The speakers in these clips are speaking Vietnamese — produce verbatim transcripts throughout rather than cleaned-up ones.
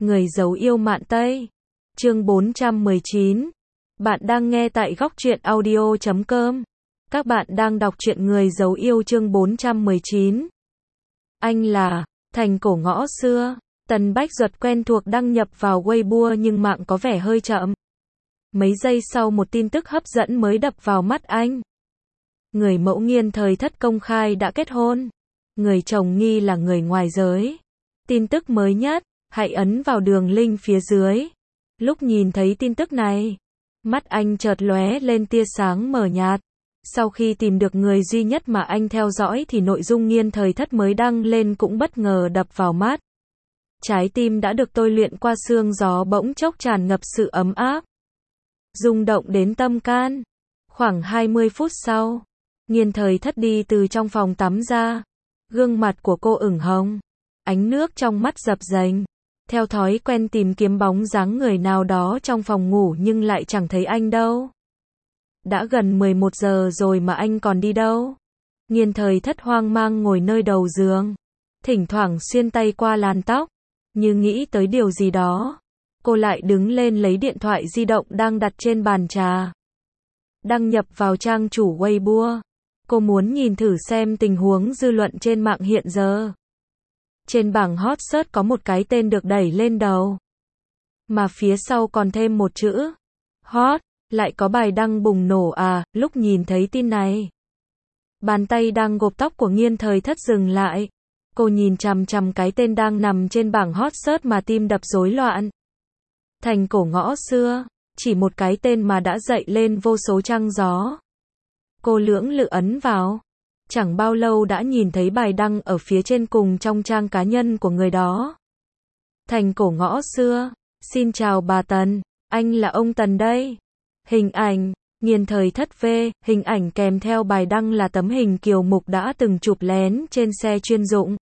Người giấu yêu mạn Tây. Chương bốn trăm mười chín. Bạn đang nghe tại góc truyện audio chấm com. Các bạn đang đọc truyện Người giấu yêu chương bốn trăm mười chín. Anh là Thành cổ ngõ xưa. Tần Bách Duật quen thuộc đăng nhập vào Weibo nhưng mạng có vẻ hơi chậm. Mấy giây sau một tin tức hấp dẫn mới đập vào mắt anh. Người mẫu Nghiên Thời Thất công khai đã kết hôn. Người chồng nghi là người ngoài giới. Tin tức mới nhất, hãy ấn vào đường link phía dưới. Lúc nhìn thấy tin tức này, mắt anh chợt lóe lên tia sáng mờ nhạt. Sau khi tìm được người duy nhất mà anh theo dõi thì nội dung Nghiên Thời Thất mới đăng lên cũng bất ngờ đập vào mắt. Trái tim đã được tôi luyện qua sương gió bỗng chốc tràn ngập sự ấm áp, rung động đến tâm can. Khoảng hai mươi phút sau, Nghiên Thời Thất đi từ trong phòng tắm ra. Gương mặt của cô ửng hồng, ánh nước trong mắt dập dềnh. Theo thói quen tìm kiếm bóng dáng người nào đó trong phòng ngủ nhưng lại chẳng thấy anh đâu. Đã gần mười một giờ rồi mà anh còn đi đâu? Nghiên Thời Thất hoang mang ngồi nơi đầu giường, thỉnh thoảng xuyên tay qua làn tóc, như nghĩ tới điều gì đó. Cô lại đứng lên lấy điện thoại di động đang đặt trên bàn trà, đăng nhập vào trang chủ Weibo. Cô muốn nhìn thử xem tình huống dư luận trên mạng hiện giờ. Trên bảng hot search có một cái tên được đẩy lên đầu, mà phía sau còn thêm một chữ hot. Lại có bài đăng bùng nổ à? Lúc nhìn thấy tin này, bàn tay đang gộp tóc của Nghiên Thời Thất dừng lại. Cô nhìn chằm chằm cái tên đang nằm trên bảng hot search mà tim đập rối loạn. Thành cổ ngõ xưa, chỉ một cái tên mà đã dậy lên vô số trăng gió. Cô lưỡng lự ấn vào. Chẳng bao lâu đã nhìn thấy bài đăng ở phía trên cùng trong trang cá nhân của người đó. Thành cổ ngõ xưa, xin chào bà Tần, anh là ông Tần đây. Hình ảnh, Nghiên Thời Thất về, hình ảnh kèm theo bài đăng là tấm hình Kiều Mục đã từng chụp lén trên xe chuyên dụng.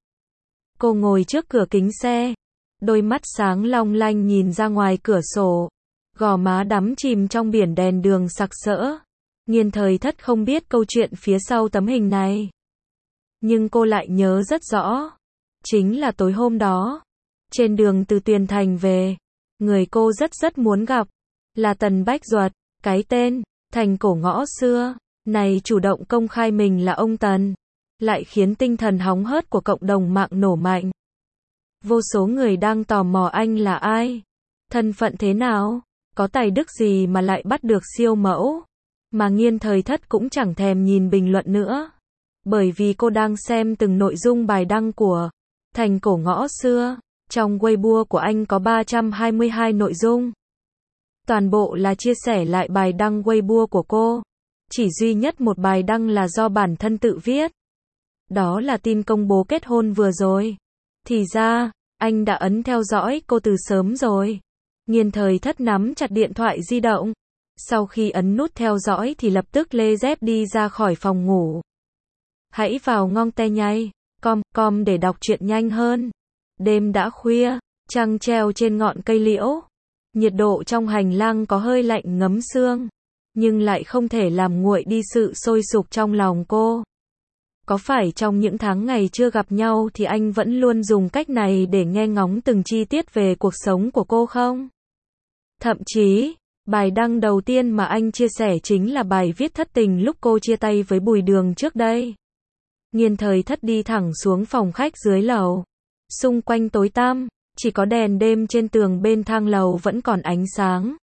Cô ngồi trước cửa kính xe, đôi mắt sáng long lanh nhìn ra ngoài cửa sổ, gò má đắm chìm trong biển đèn đường sặc sỡ. Nghiên Thời Thất không biết câu chuyện phía sau tấm hình này, nhưng cô lại nhớ rất rõ. Chính là tối hôm đó, trên đường từ Tuyền Thành về, người cô rất rất muốn gặp là Tần Bách Duật. Cái tên Thành cổ ngõ xưa này chủ động công khai mình là ông Tần, lại khiến tinh thần hóng hớt của cộng đồng mạng nổ mạnh. Vô số người đang tò mò anh là ai, thân phận thế nào, có tài đức gì mà lại bắt được siêu mẫu. Mà Nghiên Thời Thất cũng chẳng thèm nhìn bình luận nữa, bởi vì cô đang xem từng nội dung bài đăng của Thành cổ ngõ xưa. Trong Weibo của anh có ba trăm hai mươi hai nội dung. Toàn bộ là chia sẻ lại bài đăng Weibo của cô. Chỉ duy nhất một bài đăng là do bản thân tự viết. Đó là tin công bố kết hôn vừa rồi. Thì ra, anh đã ấn theo dõi cô từ sớm rồi. Nghiên Thời Thất nắm chặt điện thoại di động. Sau khi ấn nút theo dõi thì lập tức lê dép đi ra khỏi phòng ngủ. Hãy vào ngong te nhây com com để đọc truyện nhanh hơn. Đêm đã khuya, trăng treo trên ngọn cây liễu. Nhiệt độ trong hành lang có hơi lạnh ngấm xương, nhưng lại không thể làm nguội đi sự sôi sục trong lòng cô. Có phải trong những tháng ngày chưa gặp nhau thì anh vẫn luôn dùng cách này để nghe ngóng từng chi tiết về cuộc sống của cô không? Thậm chí, bài đăng đầu tiên mà anh chia sẻ chính là bài viết thất tình lúc cô chia tay với Bùi Đường trước đây. Nghiên Thời Thất đi thẳng xuống phòng khách dưới lầu. Xung quanh tối tăm, chỉ có đèn đêm trên tường bên thang lầu vẫn còn ánh sáng.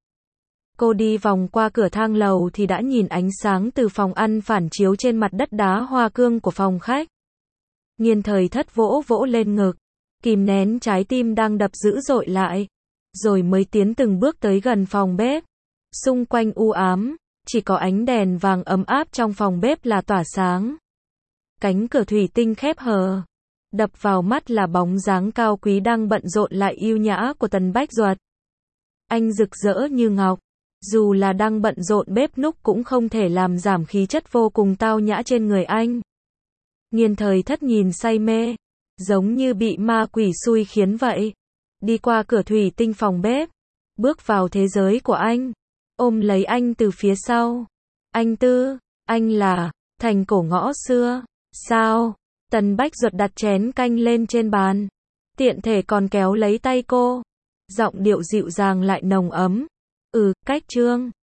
Cô đi vòng qua cửa thang lầu thì đã nhìn ánh sáng từ phòng ăn phản chiếu trên mặt đất đá hoa cương của phòng khách. Nghiên Thời Thất vỗ vỗ lên ngực, kìm nén trái tim đang đập dữ dội lại, rồi mới tiến từng bước tới gần phòng bếp. Xung quanh u ám, chỉ có ánh đèn vàng ấm áp trong phòng bếp là tỏa sáng. Cánh cửa thủy tinh khép hờ. Đập vào mắt là bóng dáng cao quý đang bận rộn lại yêu nhã của Tần Bách Duật. Anh rực rỡ như ngọc, dù là đang bận rộn bếp núc cũng không thể làm giảm khí chất vô cùng tao nhã trên người anh. Nghiên Thời Thất nhìn say mê, giống như bị ma quỷ xui khiến vậy. Đi qua cửa thủy tinh phòng bếp, bước vào thế giới của anh, ôm lấy anh từ phía sau. Anh Tư, anh là Thành cổ ngõ xưa, sao? Tần Bách Duật đặt chén canh lên trên bàn, tiện thể còn kéo lấy tay cô. Giọng điệu dịu dàng lại nồng ấm. Ừ, cách Trương.